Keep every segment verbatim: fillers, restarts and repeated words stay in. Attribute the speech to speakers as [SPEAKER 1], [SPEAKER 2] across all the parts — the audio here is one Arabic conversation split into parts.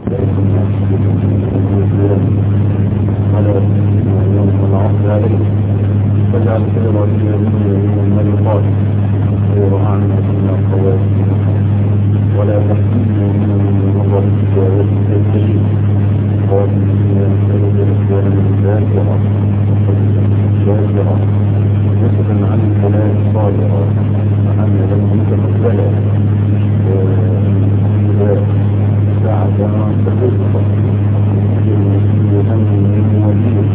[SPEAKER 1] ولا يوم ولا عصر عليه فجعل كل رجل من الملقات وعنا كنا الخواتم ولا تحكمنا من نظر الجواب الكريم قال من سيد الإسلام الإنسان شاكرا نسبا عن الكلام صادرا عن لم متقبلا ساعة تفضل هم وليك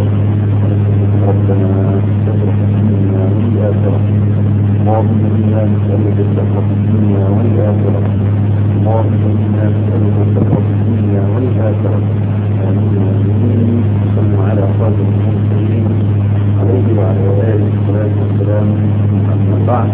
[SPEAKER 1] ربنا تفرح الدنيا والآخرة اللهم إنا نسألك التقوى في الدنيا والآخرة اللهم إنا نسألك التقوى في الدنيا والآخرة آمين. صلوا على خاتم المرسلين عليه وعلى آله الصلاة والسلام. أما بعد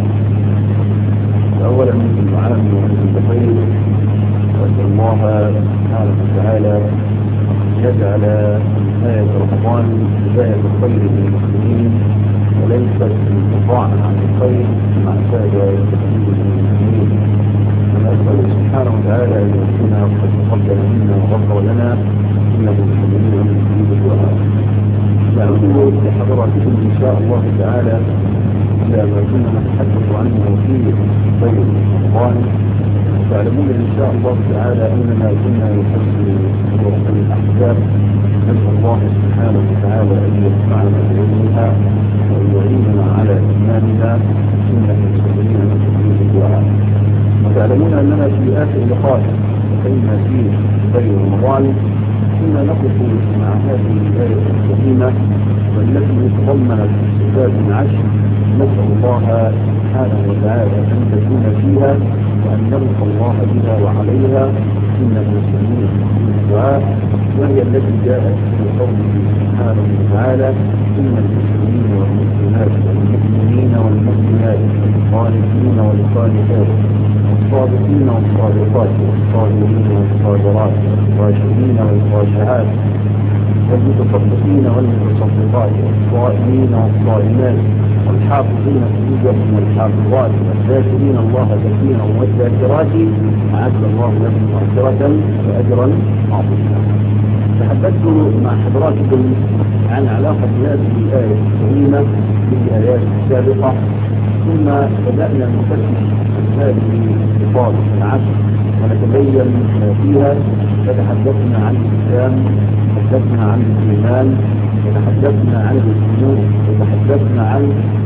[SPEAKER 1] أولا من العالم والخير وأسأل الله سبحانه وتعالى يجعل آية رمضان بداية الخير للمسلمين وليست انقطاعا عن الخير مع سائر المسلمين. ونسأل سبحانه وتعالى أن يكون قد تقبل منا وغفر لنا إنه سميع مجيب الدعاء. نعود لحضراتكم إن شاء الله تعالى إلى ما كنا نتحدث عنه في خير رمضان. تعلمون إن شاء الله تعالى أننا كنا نفسر سورة الأحزاب. نسأل الله سبحانه وتعالى أن ينفعنا بعلمها وأن يعيننا على إيماننا إنه سميع مجيب الدعاء. وتعلمون أننا في آخر لقاء لقينا فيه خير رمضان كنا نقف مع هذه الآية الكريمة والتي تضمنت صفات عشر نسأل الله سبحانه وتعالى أن تكون فيها وأن نلقى الله بها وعليها إنه سميع الدعاء. وهي التي جاءت في قوله سبحانه وتعالى إن المسلمين والمسلمات والمؤمنين والمؤمنات والقانتين والقانتات والصادقين والصادقات والصابرين والصابرات والخاشعين والخاشعات والمتصدقين والمتصدقات والصائمين والصائمات والحافظين فروجهم والحافظات والذاكرين الله كثيرا والذاكرات أعد الله لهم مغفرة وأجرا عظيما. تحدثت مع حضراتكم عن علاقة هذه الآية الكريمة بالآيات السابقة ثم بدأنا نفتش عن هذه الصفات العشر ونتبين فيها. فتحدثنا عن الإسلام وتحدثنا عن الإيمان وتحدثنا عن الجنود وتحدثنا عن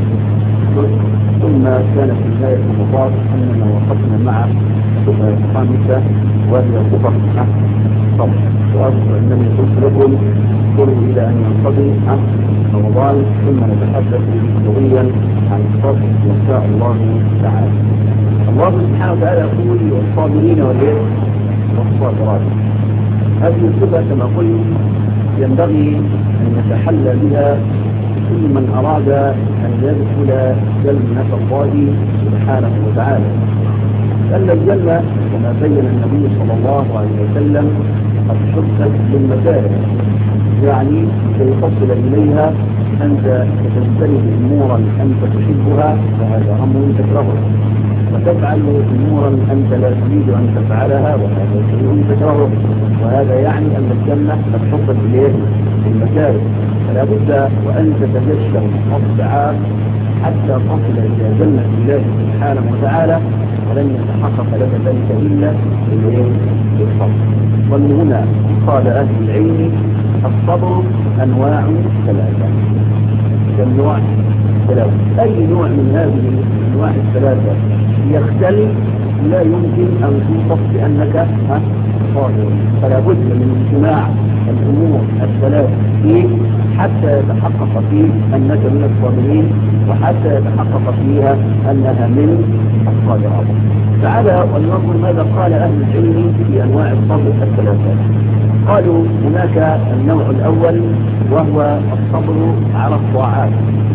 [SPEAKER 1] ثم كانت في نهاية المطاف أننا وقفنا مع الخامسة وهي الصفة الصبر. وأذكر أنني قلت لكم انظروا إلى أن ينقضي رمضان ثم نتحدث لغويا عن الصبر إن شاء الله تعالى. الله سبحانه وتعالى يقول والصابرين والصابرات. هذه الصفة كما قلت ينبغي أن يتحلى بها كل من أراد أن يدخل جنة الله سبحانه وتعالى. لأن الجنة كما بين النبي صلى الله عليه وسلم قد شقت بالمكاره، يعني كي تصل إليها أنت تجتنب أمورا أنت تحبها فهذا أمر تكرهه، وتفعل أمورا أنت لا تريد أن تفعلها وهذا شيء تكرهه، وهذا يعني أن الجنة قد شقت إليه بالمكاره. فلا بد وأن تتجشم الساعات حتى تصل إلى جنة الله سبحانه وتعالى، ولن يتحقق لك ذلك إلا بالصبر. ومن هنا قال أهل العلم الصبر أنواع ثلاثة. كم نوع؟ ثلاثة. أي نوع من هذه الأنواع الثلاثة يختلف لا يمكن أن توصف بأنك صابر. فلا بد من اجتماع الأمور الثلاث فيه حتى يتحقق فيه أنك من الصابرين وحتى يتحقق فيها أنها من الصابرات. تعالى ولننظر ماذا قال أهل العلم في أنواع الصبر الثلاثة. قالوا هناك النوع الأول وهو الصبر على الطاعات،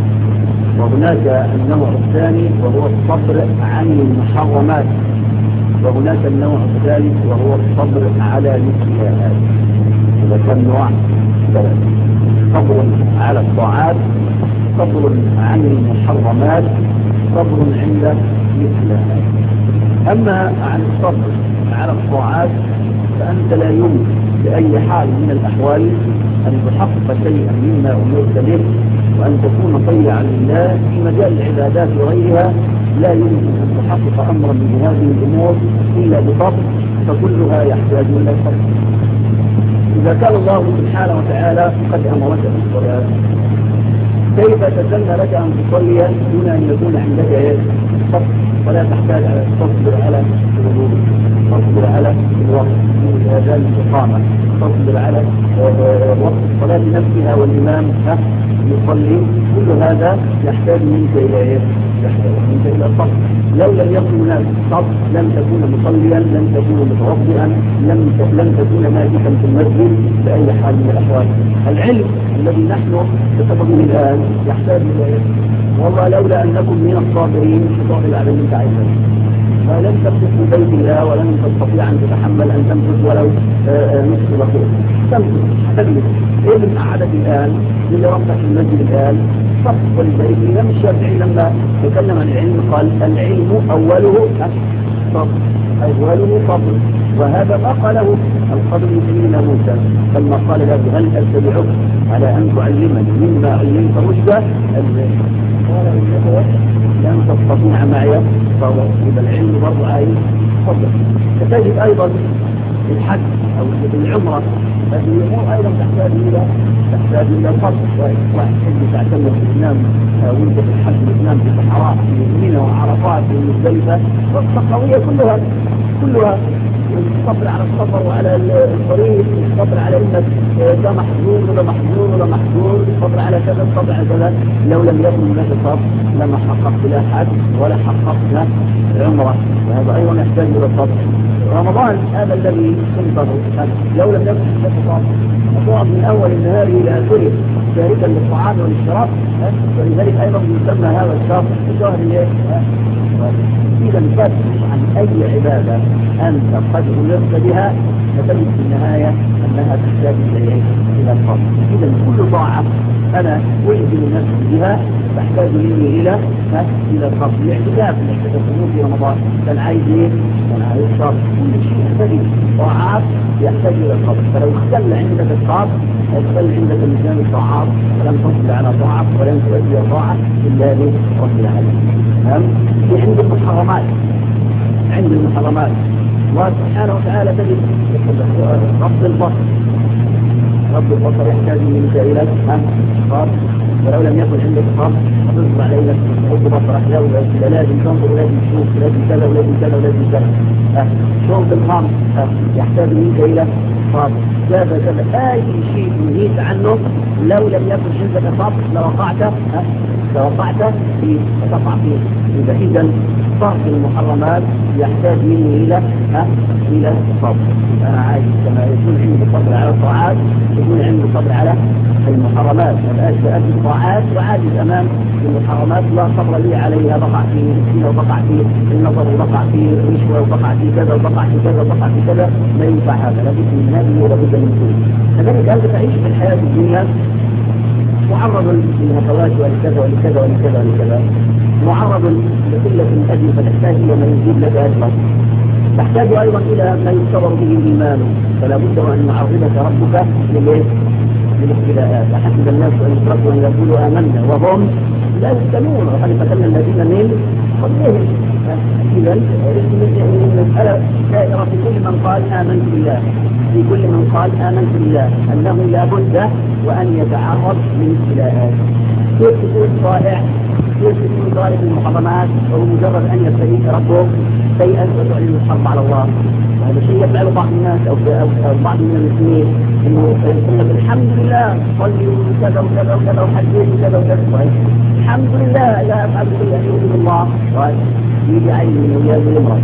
[SPEAKER 1] وهناك النوع الثاني وهو الصبر عن المحرمات، وهناك النوع الثالث وهو الصبر على الابتلاءات. إذا كان نوع ثلاثة: صبر على الطاعات، صبر عن المحرمات، صبر عند الابتلاءات. أما عن الصبر على الطاعات فأنت لا يمكن
[SPEAKER 2] بأي حال من الأحوال أن تحقق شيئا مما أمرت به، وأن تكون طيعا لله في مجال العبادات وغيرها. لا يمكن أن تحقق أمرا من هذه الأمور إلا بفضل، فكلها يحتاج إلى الفضل. إذا كان الله سبحانه وتعالى قد أمرك بالصلاة، كيف تسنى لك أن تصلي دون أن يكون عندك صبر، ولا تحتاج على تصبر على الوضوء، تصبر على الوقت من الأذان الإقامة، تصبر على وقت الصلاة نفسها والإمام يصلي، كل هذا يحتاج منك إلى إيه؟ يحتاج منك إلى الصبر. لو لم يكن هناك صبر لم تكون مصليا، لم تكون متوضئا، لم لم تكون مالكا في المسجد بأي حال من الأحوال. العلم الذي نحن نتفقه الآن يحتاج إلى إيه؟ والله لولا أنكم من الصابرين تطاول على من تعلم، فلن تمكث في بيت الله ولن تستطيع أن تتحمل أن تمكث ولو نصف دقيقة. تمكث تجلس. إيه اللي قعدك الآن؟ اللي ربك في المسجد الآن صبر. ولذلك الإمام الشافعي لما تكلم عن العلم قال العلم أوله صبر، أوله صبر. وهذا ما قاله القدر سيدنا موسى لما قال له هل أتبعك على أن تعلمني مما علمت رشدا؟ قال إنك لن تستطيع معي صبرا. إذا العلم برضه عايز صبر. فتجد أيضا الحج أو العمرة هذه الأمور أيضا تحتاج إلى تحتاج إلى صبر. واحد حج تعتمد الإسلام وأنت في الحج الإسلام في الصحراء في منى وعرفات ومزدلفة والصحراوية كلها كلها الصبر على السفر وعلى الطريق، الصبر على انك ده محظور وده محظور وده محظور، الصبر على كذا الصبر على كذا. لو لم يكن هناك صبر لما حققت لا حج ولا حققت عمره، وهذا ايضا يحتاج الى الصبر. رمضان هذا الذي تنتظر لو لم يكن هناك صبر هتقعد من اول النهار الى اخره شاركا للطعام والشراب، ولذلك ايضا يسمى هذا الشهر شهر الايه؟ إذا فتح عن أي عبادة أنت قد أمرت بها فتجد في النهاية أنها تحتاج إلى الصبر. إذا كل طاعة أنا ألزم نفسي بها تحتاج مني إلى إلى الصبر. الاعتكاف الاعتكاف في رمضان كان عايز إيه؟ كان عايز صبر. كل شيء يحتاج طاعات يحتاج إلى الصبر. فلو اختل عندك الصبر اختل عندك ميزان الطاعات فلم تصل على طاعة ولم تؤدي طاعة إلا برب العالمين. تمام؟ في عند المحرمات عند المحرمات الله سبحانه وتعالى تجد رب البصر. رب البصر يحتاج منك إلى صبر، ولو لم يكن عندك صبر تصبر عليك رب بصرك لا لازم تنظر ولازم تشوف ولازم كذا ولازم كذا ولازم كذا. شرب الخمر يحتاج منك إلى صبر. كذا كذا أي شيء نهيت عنه لو لم يكن عندك صبر لوقعت لوقعت فيه وتقع فيه. إذا إذا صرف المحرمات يحتاج مني إلى إلى صبر. أنا عايز كما يكون عندي صبر على الطاعات يكون عندي صبر على المحرمات. أبقاش بأدي الطاعات وعاجز أمام المحرمات لا صبر لي عليها، بقع في الزنا وبقع في النظر وبقع في الرشوة وبقع في كذا وبقع في كذا وبقع في كذا. ما ينفع هذا، لابد من هذه ولابد من كذا. كذلك أنت تعيش في الحياة الدنيا معرض للهفوات ولكذا ولكذا ولكذا ولكذا، معرض لقلة الأجر فتحتاج إلى ما يزيد لك أجرا. تحتاج أيضا إلى ما يختبر به الإيمان، فلا بد أن يعرضك ربك للابتلاءات. أحسب الناس أن يتركوا أن يقولوا آمنا وهم لا يفتنون وقد فتنا الذين من قبلهم. إذا المسألة دائرة في كل من قال آمنت بالله، في كل من قال آمنت بالله أنه لا بد وأن يتعرض للابتلاءات. كيف تكون صائع؟ كيف تكون ضارب المحرمات وهو مجرد أن يستهيك ربه شيئا وتعلن الحرب على الله؟ وهذا الشيء يفعل بعض الناس أو بعض من المسلمين إنه يقول الحمد لله صلي وكذا وكذا وكذا وحجيت وكذا وكذا، الحمد لله لا أفعل كل أن يؤمن الله، يجي عين من أولاد الامرأة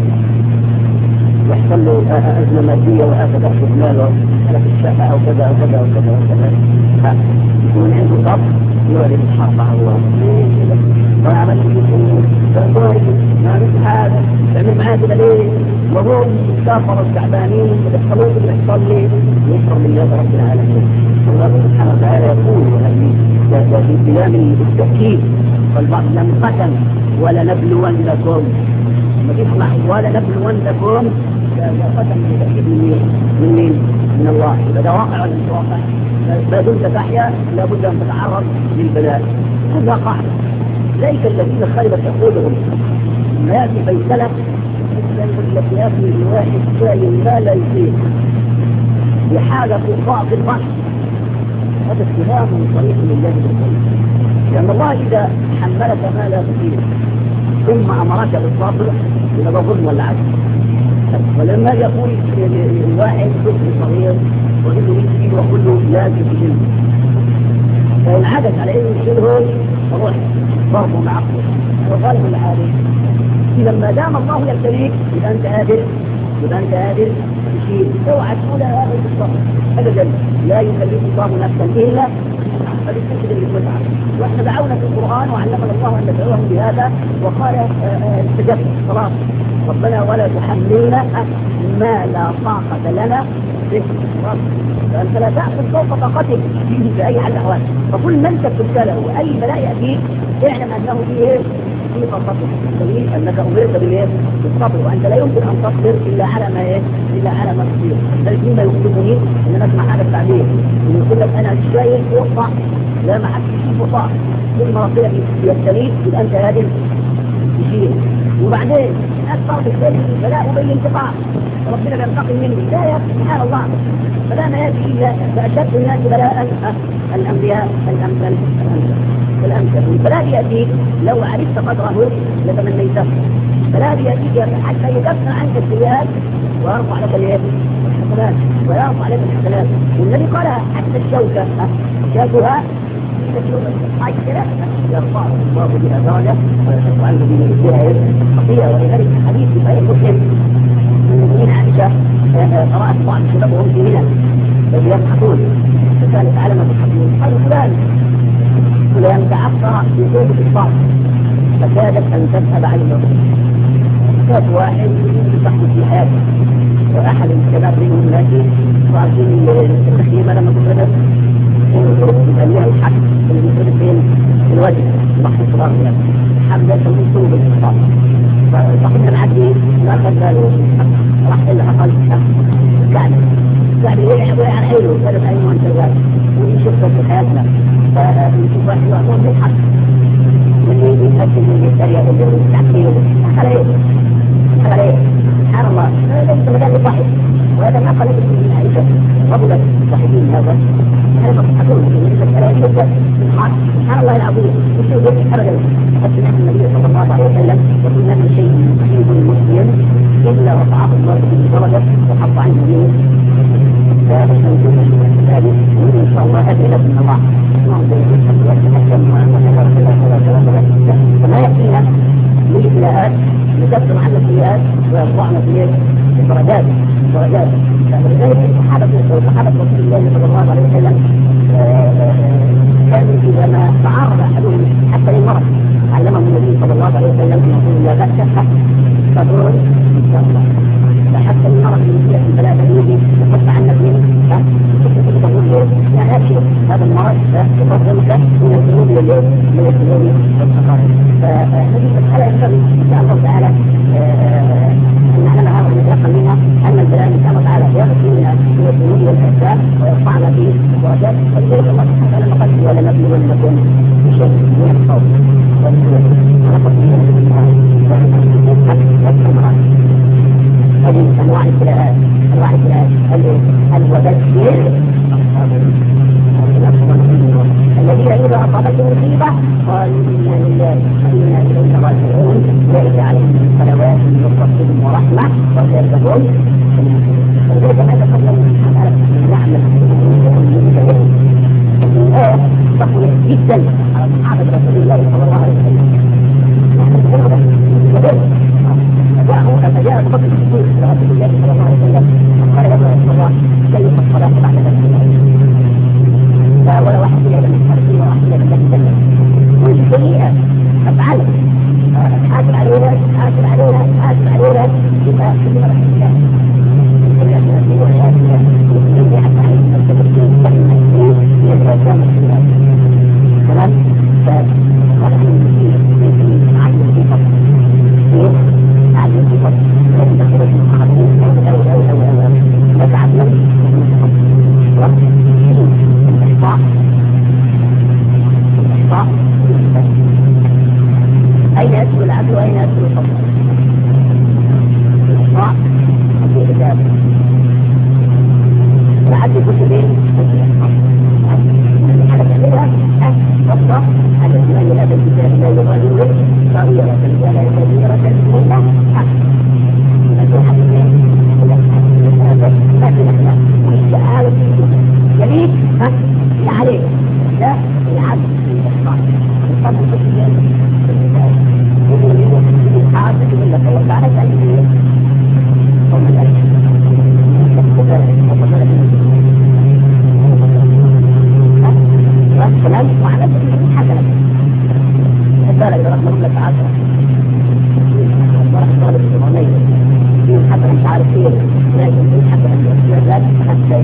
[SPEAKER 2] يحصل له أزمة مادية وآفة تأخذ ماله على في الشقة أو كذا أو كذا أو كذا وكذا، يكون عنده صبر يعلن الحرب على الله. ما عملت ما عملت هذا تعمل معاه كده ليه؟ وهو كافر التعبانين يدخلوه اللي يحصل لي يشرب من يد رب العالمين. الله سبحانه وتعالى يقول في كلام التأكيد والبعض لم قتل ولا نبلونكم، ما تسمع ولا نبلونكم قتل من من من الله. فده واقع ولا مش واقع؟ ما دمت تحيا لابد ان تتعرض للبلاء. هذا قاعده. اولئك الذين خربت عقولهم ما ياتي فيسلك التي ياتي الواحد سائل ما لا يطيق بحاجه فوقاء في البحر. هذا اتهام صريح لله بالخير، لان الله اذا حملك ما لا تطيق ثم امرك بالصبر الى ظلم ولا عدل. ولما يقول الواحد طفل صغير وجده يسجد ويقول له لا تسجد، فإن عادت على انه يشيله فروح ضربه معقول وغالب العادي. اذا ما دام الله يبتليك يبقى انت قادر، يبقى انت قادر تشيل. اوعى تقول هذا بالصبر ابدا، لا يكلف الله نفسا الا فبالتشد اللي تسعى. واحنا دعونا في القران وعلمنا الله ان ندعوهم بهذا وقال استجبت خلاص ربنا ولا تحملنا ما لا طاقة لنا به. فأنت لا تأخذ فوق طاقتك في أي حال الأحوال. فكل من تبتلى وأي بلاء يأتيك اعلم أنه فيه في طاقتك، دليل أنك أمرت بالإيه؟ بالصبر، وأنت لا يمكن أن تصبر إلا على ما إيه؟ إلا على ما تصير. ذلك مما يخبرني أن أنا أسمع هذا التعبير إن يقول لك أنا شايل فوق لا ما حدش يشوف فوق، كل ما ربنا يبتليك يبقى أنت هادي تشيل. وبعدين أكثر بالتالي البلاء بالانتقام، ربنا بينتقم مني. لا يا سبحان الله، فلا ما يأتي إلا فأشد الناس بلاء الأنبياء الأمثل الأمثل. البلاء يأتيك لو عرفت قدره لتمنيته. البلاء يأتيك حتى يكفر عنك السيئات ويرفع لك الحسنات ويرفع لك الحسنات. والنبي قال حتى الشوكة شاكها يرفع الله بها درجة ويحط عنه بها خطيئة. ولذلك الحديث في صحيح مسلم من عائشة قرأت بعض شبابهم في منى الذي يضحكون، فكانت علامة الحكيم قال فلان فلان تعثر في ثوب الإصبع فكادت أن تذهب عنه. كانت واحد يضحك في حياته، وأحد الشباب منهم ناجي راجل التخييمة لما تفردت يبقى لها الحق اللي بيصير فين الوجه بحر الصغار يعني حملة من ثوب الإصبع. فصاحبنا العدي ما أخذ باله راح اللي حصل قاعد قاعد وقع على حيله ثلاث أيام وانت قاعد ونشوفه في حياتنا. فنشوف واحد يعطون بالحق واللي بيتأكد من السريع اللي بيتعكيه على ايه على ايه سبحان الله. ليس مجال للضحك، وهذا ما قلت من عائشة ربطت الصحيحين هذا هذا مضحكون من المسألة جدا سبحان الله العظيم. مش يقول أبدا أسمع النبي صلى الله عليه وسلم وكل من شيء يصيب المسلم إلا رفعه الله به درجة وحط عنه منه ذلك من كل شيء ذلك وإن شاء الله هذا إلى من الله فما يكفينا من الابتلاءات نكفر عن السيئات ويرفعنا في درجات درجات. فلذلك الصحابة صحابة رسول الله صلى الله عليه وسلم كانوا إذا ما تعرض أحدهم حتى للمرض علمهم النبي صلى الله عليه وسلم أن يقول لا بأس صبر إن شاء الله. فحتى المرض من سيئة البلاء الذي يقص عنك منه تقول يا أبشر هذا المرض يفضلك من الذنوب لليوم من الذنوب والتقارب. فهذه المسألة ينبغي إن شاء الله تعالى أن نعلم هذا ونتيقن منها أن البلاء إن شاء الله تعالى يغفر لنا من الذنوب والأحسان ويرفعنا به درجات. ولذلك الله سبحانه وتعالى قال ولا نبلونكم بشيء من الخوف والجوع ونقص من الأمراض. هذه أنواع الابتلاءات أنواع الابتلاءات الوبشر الذين إذا أصابتهم مصيبة قالوا إنا لله وإنا إليه راجعون أولئك عليهم صلوات من ربهم ورحمة وأولئك هم ولذلك ما تقدم من نعمة الآية تقوى جدا على صحابة رسول الله صلى الله عليه وسلم. فجاء بفضل الرسول رسول الله صلى الله عليه وسلم قال له رسول الله كيف الصلاة بعد ذلك؟ ولا واحد إلا من الحرسين وواحد إلا من الجنة كل سيئة أفعل حاسب علينا حاسب علينا حاسب علينا يبقى كل مرة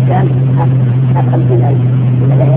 [SPEAKER 2] كان خمسين ألف ولا لا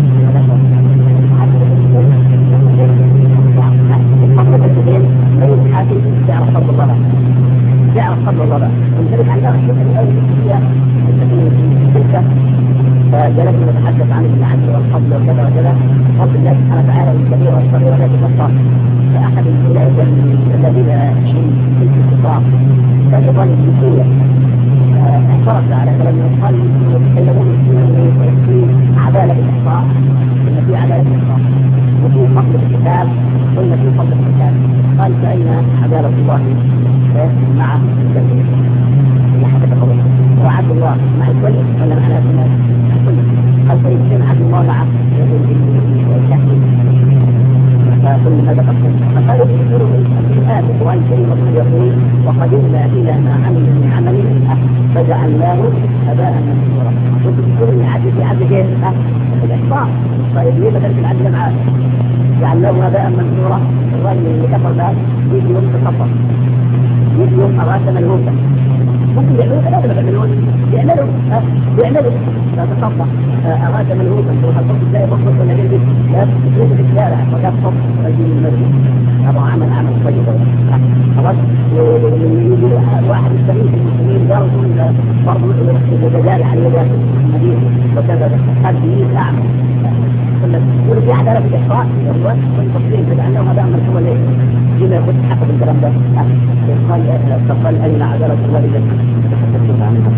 [SPEAKER 2] المطلوب الجديد من الحاكم تعرف فضل الله تعرف فضل الله ولذلك عندنا الشيخ الأول في تلك فجلسنا نتحدث عن العدل والفضل وكذا وكذا فضل الله سبحانه وتعالى الكبير والصغير ولا تكفر فأحد الأولئك الذين يعيشون في الاستطاع فأيضا الجنسية اعترض على كلام قال يتكلمون في عدالة الإحصاء إن في عدالة الإحصاء وفي فضل الكتاب قلنا في فضل الكتاب قال فأين عدالة الله مع الجميع إلى حتى تقول وعد الله مع الكل ولا مع الناس الكل قال فيمكن عد الله مع التحكيم فكل هذا قصد فقالوا يذكروا الآن القرآن الكريم يقول وقدمنا إلى ما عملوا من عمل فجعلناه هباء منثورا وتذكروا العدل في عدل غير الإحصاء طيب ليه بدل في العدل معاه جعلناه هباء منثورا الرجل اللي كفر ذلك يجي يوم تكفر يجي يوم أراد ملهوكا ممكن يعملوا ثلاثة ملهوك يعملوا يعملوا لا تتصفى أراد ملهوكا وحصلت ازاي بخصوص ولا جلبت لا تتريد في الشارع فقد صف رجل المسجد أبو عمل عمل طيب خلاص ويجي واحد السبيل في المسلمين يرجو برضو الجزائر على يدات المدينة وكذا قد يجيز أعمل يقول في عدالة في الإحصاء يرضوان والتصريح فجعلناه هذا أمر هو اللي جينا يخد حق بالكلام ده قال فقال أين عدالة الله إذا تحدثت عنها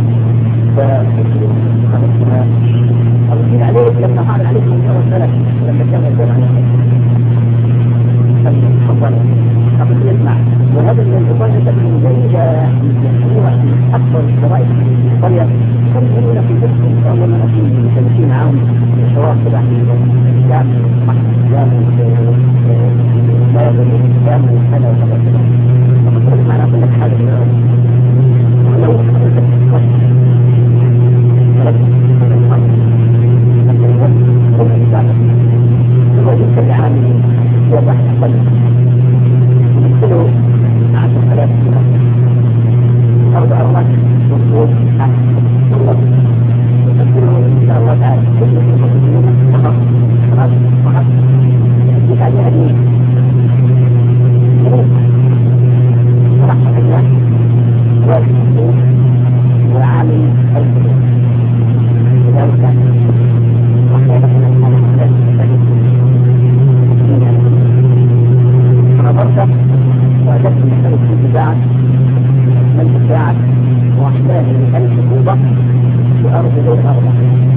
[SPEAKER 2] فخلصنا الرجل عليك لما قال عليك من أول ثلاث ولما كان يقول عنه تفضل أقول يسمع وهذا من الإخوان يتبعون جيدة هو أكثر الشرائط القرية كم يقولون في جسد أول ما نحن متمشين معهم الشوارع تبع الإسلام الإسلام الإسلام هذا وكذا وكذا فقلت معنا أقول لك حاجة ولو هو يتبع عاملين يوضح القلب يدخلوا عشر آلاف سنة أرض أرضك مصروف عن الله يدخلوا إن شاء الله تعالى كل المسلمين فقط فقط فقط يحدث عن هذه رحمة الله والمسلمين والعامل الكبير لذلك رحمة الله نظرت وجدت مختلف في البداعة من البداعة وأحباب ألف بوضة وأرض غير أرض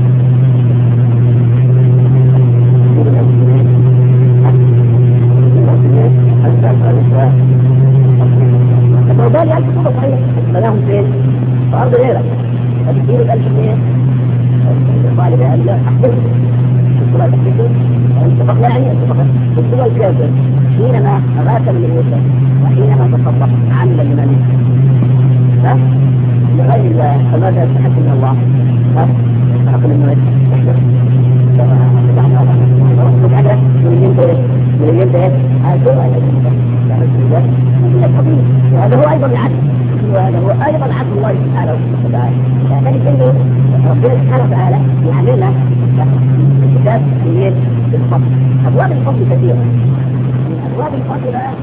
[SPEAKER 2] فالموضوع ألف بوضة صحيح فلاهم فين؟ فأرض غيرك فبتجيب الألف اثنين طالب أهل أحباب الصلاة تحدثه انتفق يعني انتفق بالصلاة الكافر حينما غاتم للوسط وحينما تصدق عملا لمن ها لغير الله فماذا يستحق من الله ها يستحق من الملك يحدث هذا من ينتهي من ينتهي هذا هو أيضا العدل وهذا هو أيضا عدل الله سبحانه وتعالى يعني كله ربنا سبحانه وتعالى يعملنا الكتاب الليل بالفضل أبواب الفضل كثيرة من أبواب الفضل بقى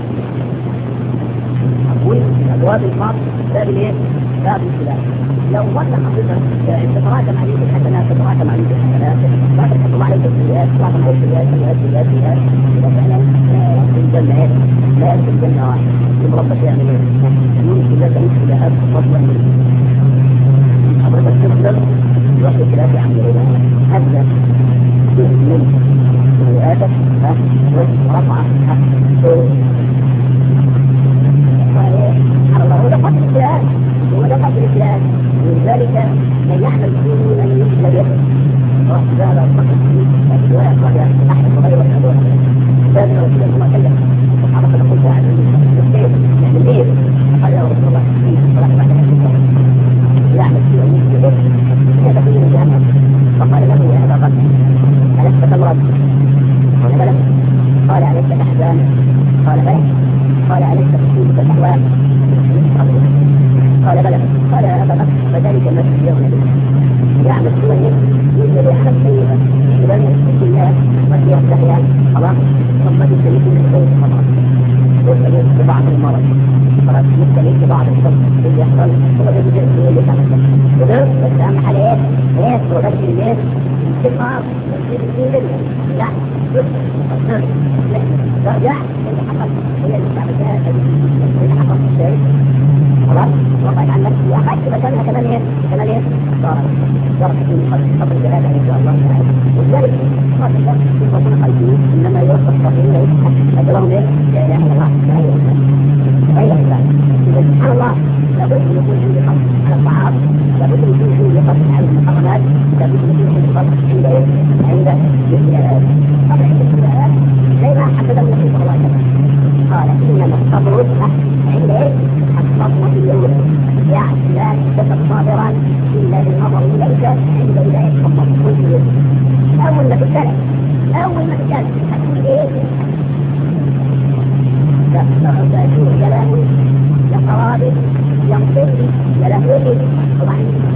[SPEAKER 2] أقول أبواب الفضل باب الايه؟ باب السلام لو ظل حضرتك تتراكم عليك الحسنات تتراكم عليك الحسنات لا تحكم عليك السيئات تتراكم عليك السيئات السيئات السيئات السيئات إذا فعلا في الجنة ايه؟ لا يأتي الجنة واحد يقول ربك يعمل ايه؟ يمشي لك يمشي لك فضلا منه حضرتك تفضل يوحي ثلاثة عملية هذا من سيئاتك ورفعة على الله هذا قدر السيئات وهذا قدر السيئات ولذلك من يحمل فيه أن يجب يده وهذا القدر فيه السيئات وهذا أحد غير الحدود ذلك رسول الله كلم الصحابة تقول واحد السيد يعني الليل قال يا رسول الله فيه صلاة بعد الحدود يعمل فيه أن يجب يده يدخل من جهنم فقال له يا أبا بكر ألست تمرض؟ قال بلى قال عليك الأحزان قال بلى قال عليك تصيبك الأهوال قال بلى قال يا أبا بكر فذلك المسجد يوم به في بعض الشخص اللي يحصل وده بيجي اللي تعمل وده بس أهم حاجة إيه؟ إيه وده اللي استمرار لا درجة اللي حصل هي اللي تعملها اللي حصل في الشيء خلاص وضعت عن نفسي وأخذت مكانها كمان إيه كمان إيه صارت صارت في قبل الجهاد إن شاء الله تعالى ولذلك صار الشخص يكون قلبي إنما يوصف صحيح أجرهم إيه لا إله إلا الله لا إله إلا الله غير الله إذا سبحان الله لابد أن يكون عندي قصد على الطعام لابد أن يكون عندي قصد على المحرمات لابد أن يكون عندي قصد عند عند الاستئذان طبعا الاستئذان زي ما حدد النبي صلى الله عليه وسلم قال إنما الصبر عند إيه؟ الصبر اليوم يعني لا تكتب صابرا إلا بالنظر إليك عند إليك الصبر كل يوم أول ما تتكلم أول ما تتكلم هتقول إيه؟ يأتون كلامي يقرابي ينطلي يلهوني طبعا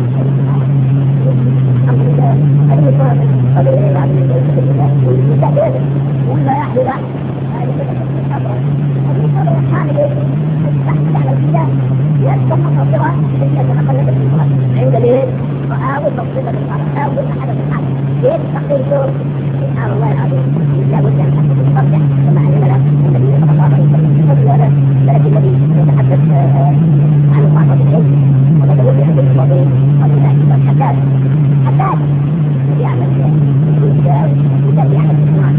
[SPEAKER 2] الحمد لله هذه صارت قبل إيه بعد المتكلم ولا يحدث هذه الصبر هذه الصبر الحامل تحت على الكتاب يسبق مصدرا يتنقل بالصبر عند الإيه وآول مصدر بالصبر آول أحد بالصبر كيف تقدير شوف سبحان الله العظيم لا بد أن تحدث الصبر كما علمنا النبي صلى الله عليه وسلم لكن الذي يتحدث عن معرفة العلم وتدور بحدث الوضوء ومن حداد حداد يعمل يعمل يعمل صناعة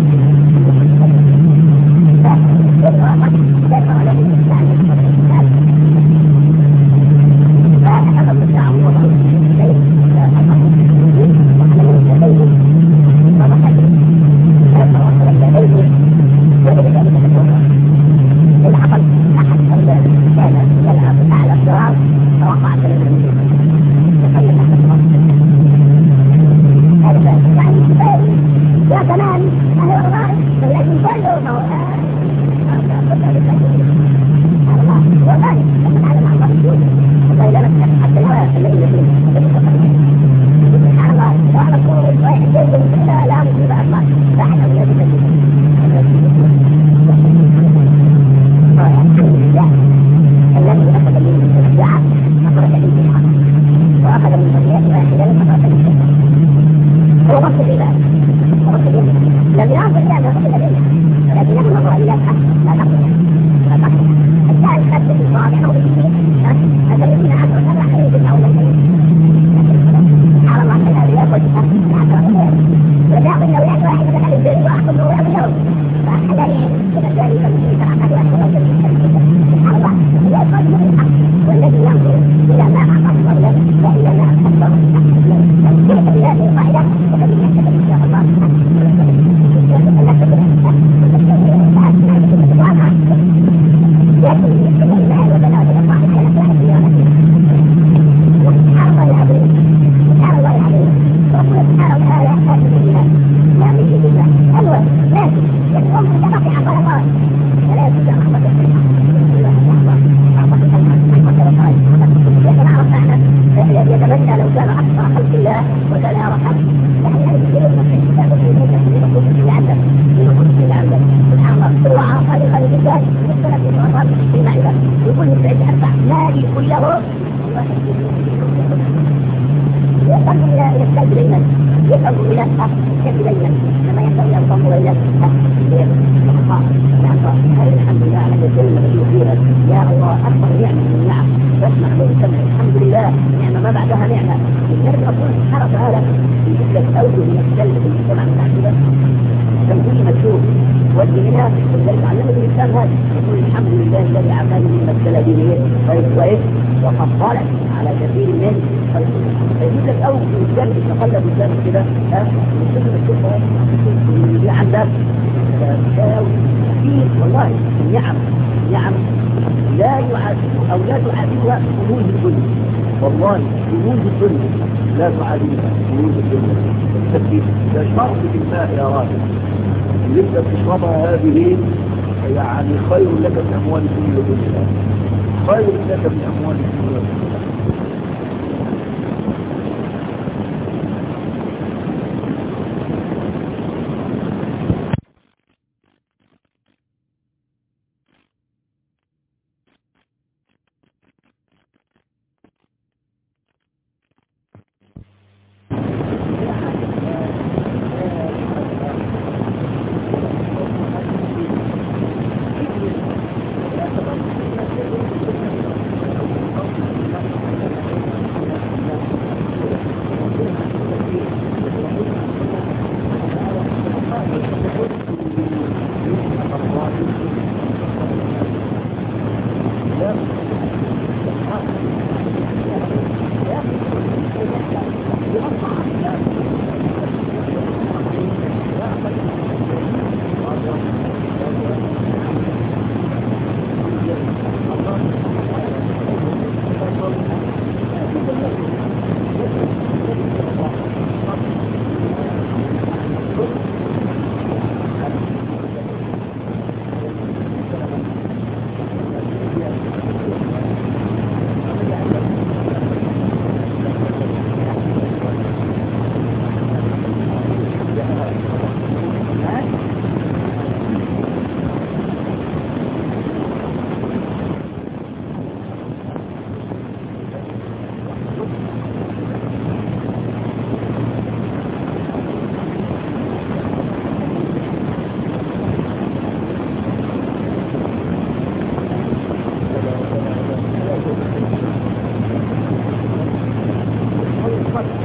[SPEAKER 2] والله كنوز الدنيا لا تعادلها كنوز الدنيا التركيز ده شرط في الماء يا راجل اللي انت بتشربها هذه يعني خير لك من اموال الدنيا والدنيا خير لك من اموال الدنيا والدنيا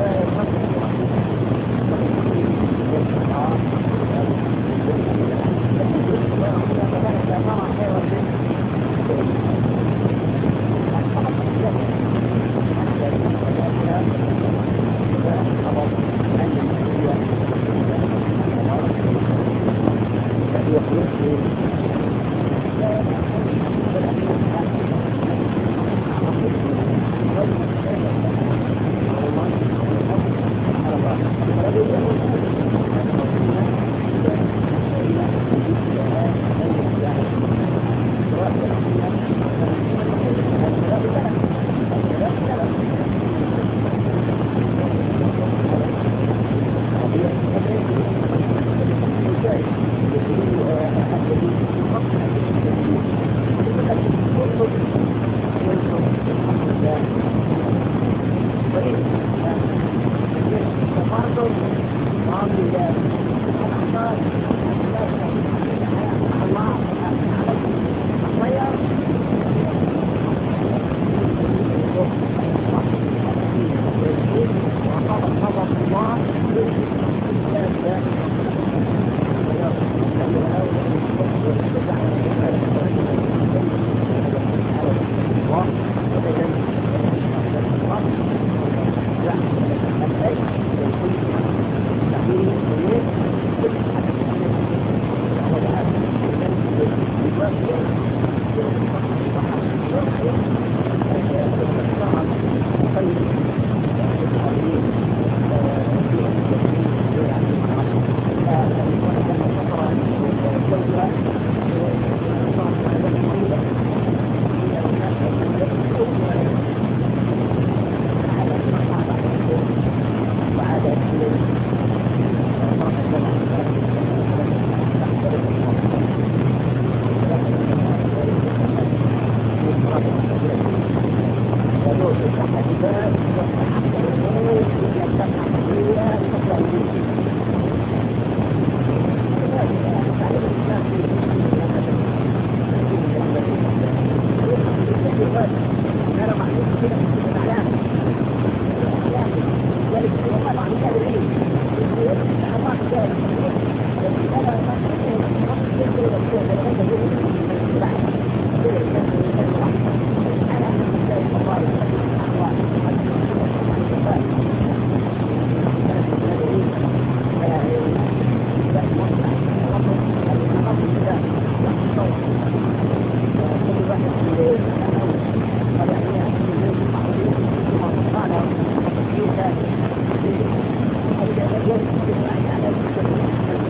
[SPEAKER 2] Thank you.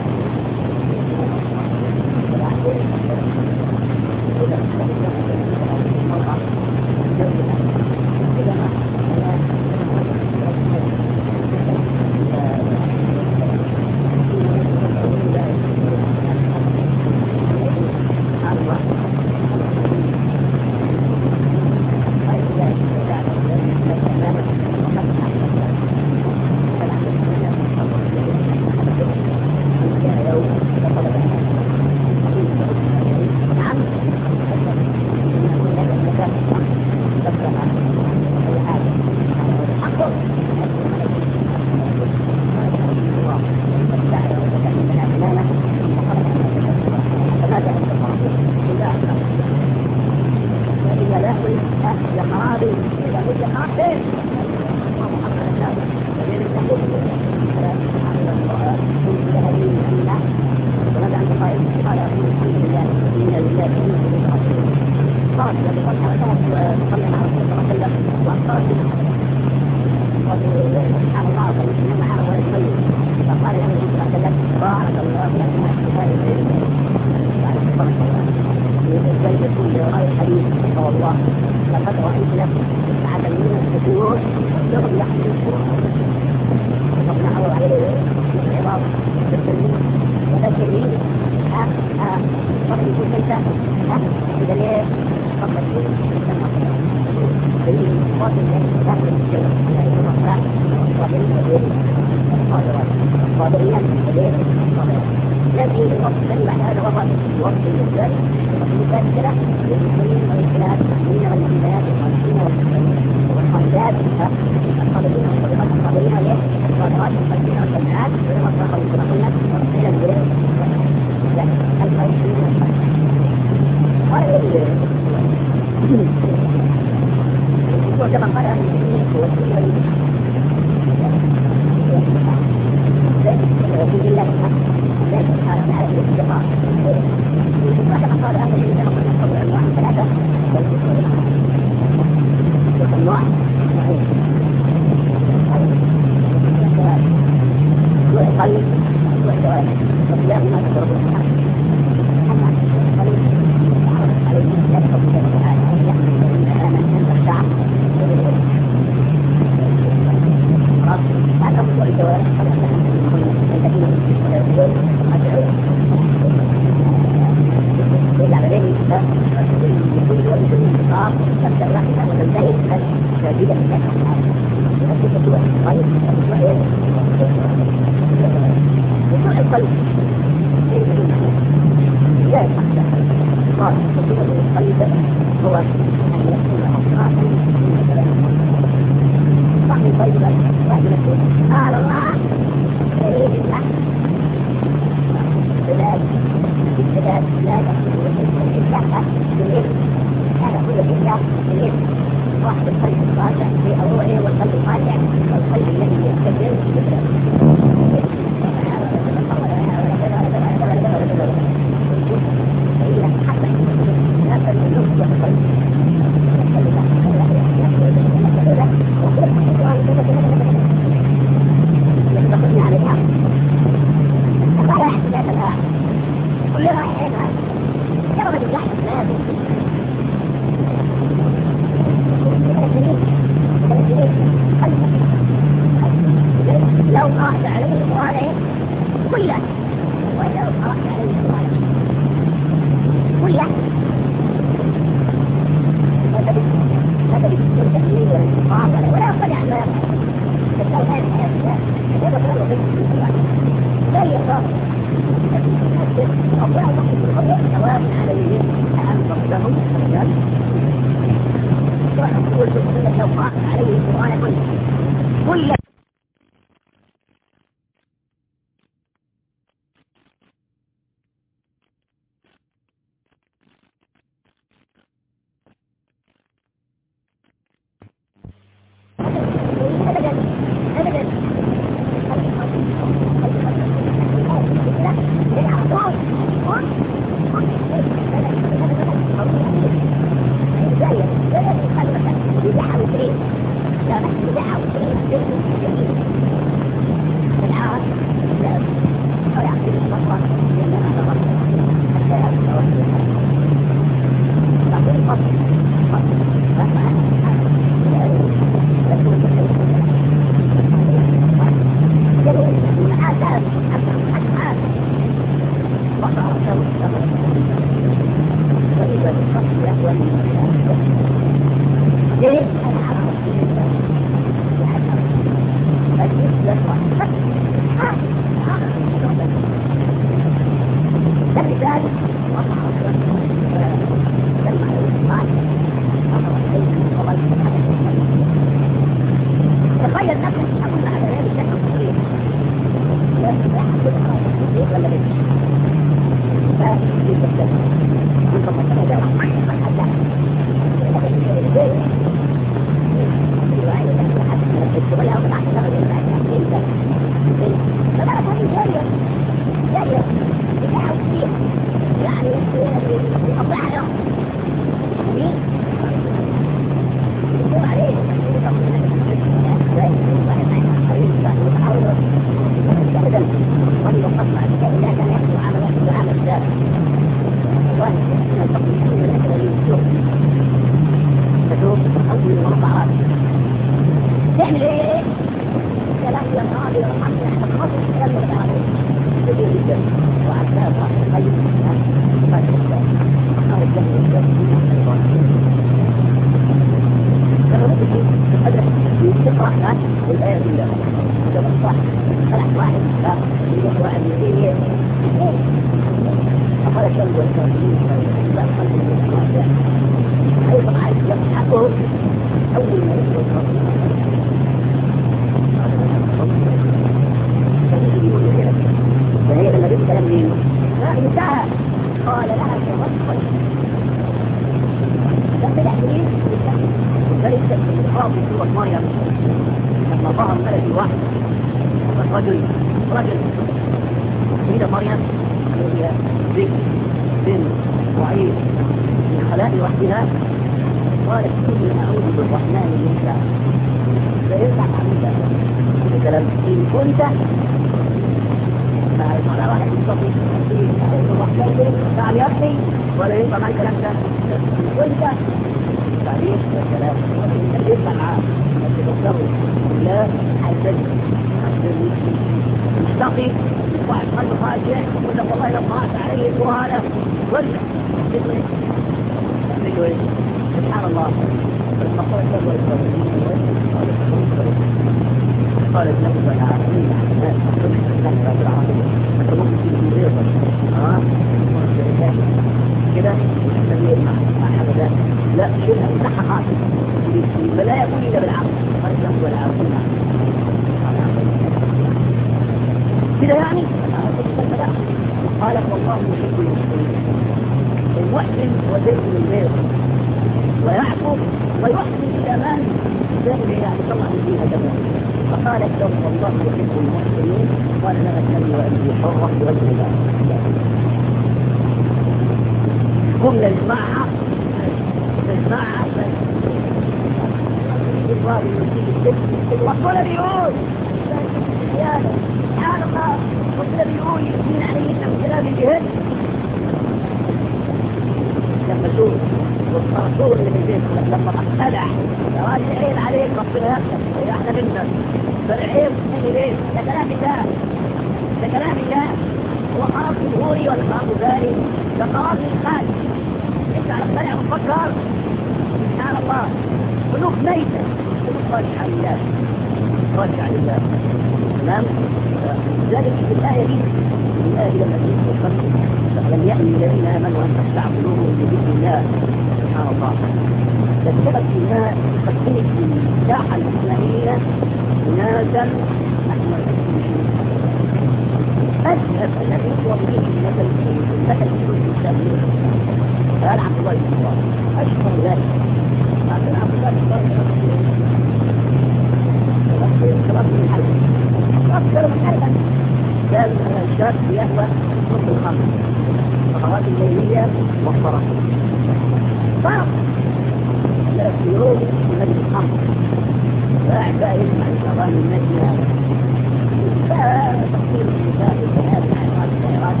[SPEAKER 2] النجمة فتقصير النساء والبنات والحيوانات والسيارات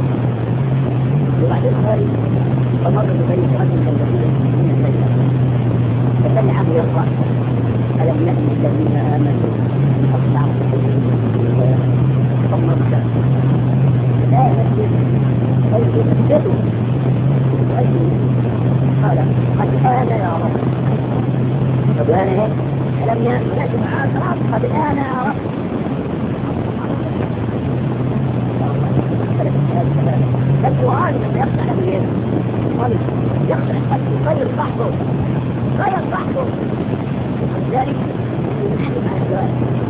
[SPEAKER 2] البخاري فمر ببيت رجل من الذين فسمعه يقرأ ألم يأن الذين آمنوا أصنعوا ثم ارتاح لا يمثل فيثبتوا قال قد آن يا رب قد آن هيك ألم يأن معاك قد آن يا رب فالقرآن لما يفتح اليد يفتح الفتح غير بحثه غير بحثه ولذلك نحن مع السؤال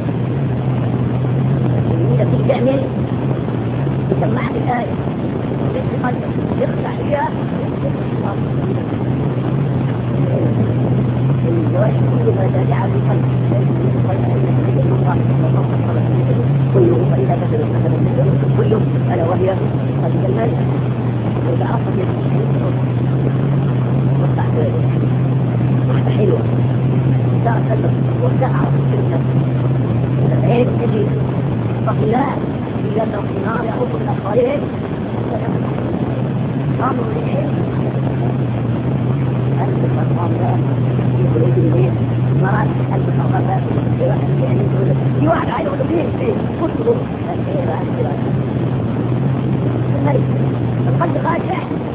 [SPEAKER 2] إذا في تعمل يسمعك الآية يفتح فيها الجوارح كل ما تابع بالقلب كله فإذا كثر كله ألا وهي هذه المال وإذا عرفت والتحديد واحدة حلوة تعرف وتعرف الناس العين تجي فقلاء إذا النار يعود الآخرين أمر العين أنت الأمر يريد البيت مرات أنت الأمر في واحد عايز يقول فيه كل ظروف الملك القلب خاشع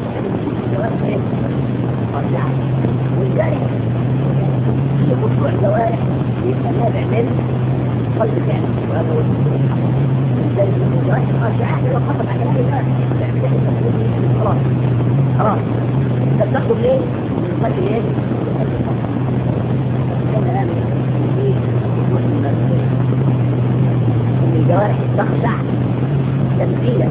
[SPEAKER 2] ولذلك في خشوع الجوارح يتنابع من قلب فعلا وهذا هو الحق ولذلك الجوارح خاشعة لو خطب على الإنسان خلاص خلاص تتخذ ليه من قلب ليه كما آمن في الجوارح تخشع تمثيلا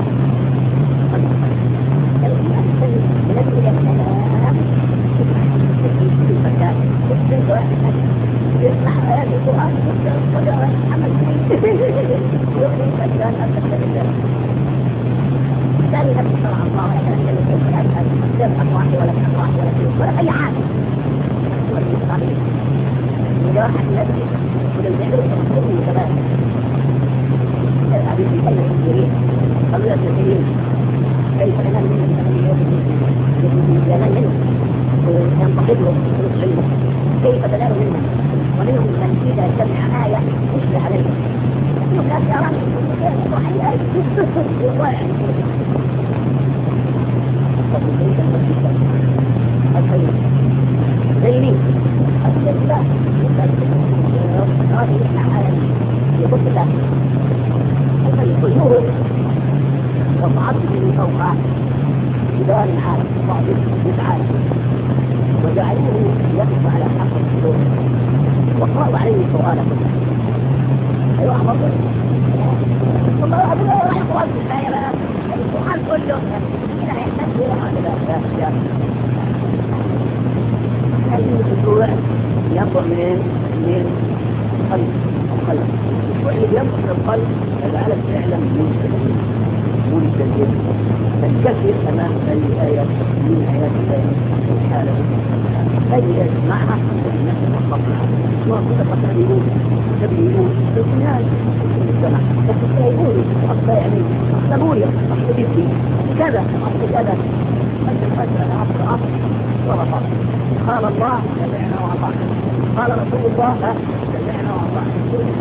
[SPEAKER 2] يسمع آيات القرآن وجاء محمد يؤمن فجأة أن تتبع ثاني نفس شرع الله ولا كان يتبع الآن لم أطوعه ولا أطوعه ولا شيء ولا أي حاجة مجاحة النفس وللذكر تنصره كمان الحديث في كلمة الجريء قبل أن تسيرين كيف أنا من الزمان منه وينتقد له علمه كيف تنال منه ومنهم من إذا سمع آية يشبه عليه منهم لا سيران وحي آية يضايع الخير زي مين؟ السلسلة هذه يسمع آية يقول الله الخير كله وصعدت من فوقها جبال العالم وعدت يسعى وجعلوه يقف على حق الصدور وقرأوا عليه القرآن كله أيها أحمد والله أعلم لا راح يقرأ في الآية بقى القرآن كله لا يحتاج إلى هذا الأشياء هذه الأسبوع ينبع من من القلب القلب واللي بينبع من القلب يجعل فعلا منتجين تنكسر أمام أي آية من آيات الله سبحانه أي معها الناس الخطأ وكل تقريبون تبينون الناس المجتمع تقريبون أصلا يعني أصلبوني أصل بيتي كذا أصل كذا أنت الفجر عصر عصر ورفض قال الله سمعنا وأطعنا قال رسول الله سمعنا وأطعنا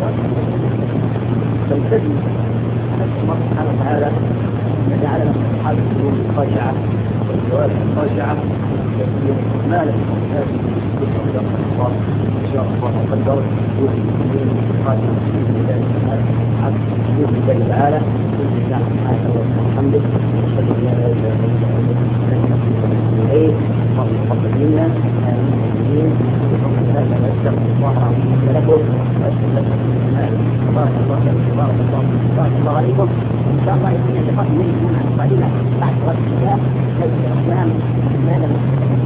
[SPEAKER 2] فالتزم الله سبحانه وتعالى جعلنا أصحاب القلوب الخاشعة والجوارح الخاشعة ما لم هذه القصة الله إن شاء الله وقدر يوحي الدين الخاشعة بإذن الله تعالى عبد بإذن الله تعالى بإذن الله سبحانه وتعالى أشهد أن لا إله إلا الله إليه الله يتقبل منا آمين بفضل هذا نستغفر الله العظيم لكم وأشهد لكم بارك الله فيكم بارك الله بارك الله عليكم إن شاء الله يكون اللقاء منكم بعد بعد وقت الكتاب ليس الإسلام ماذا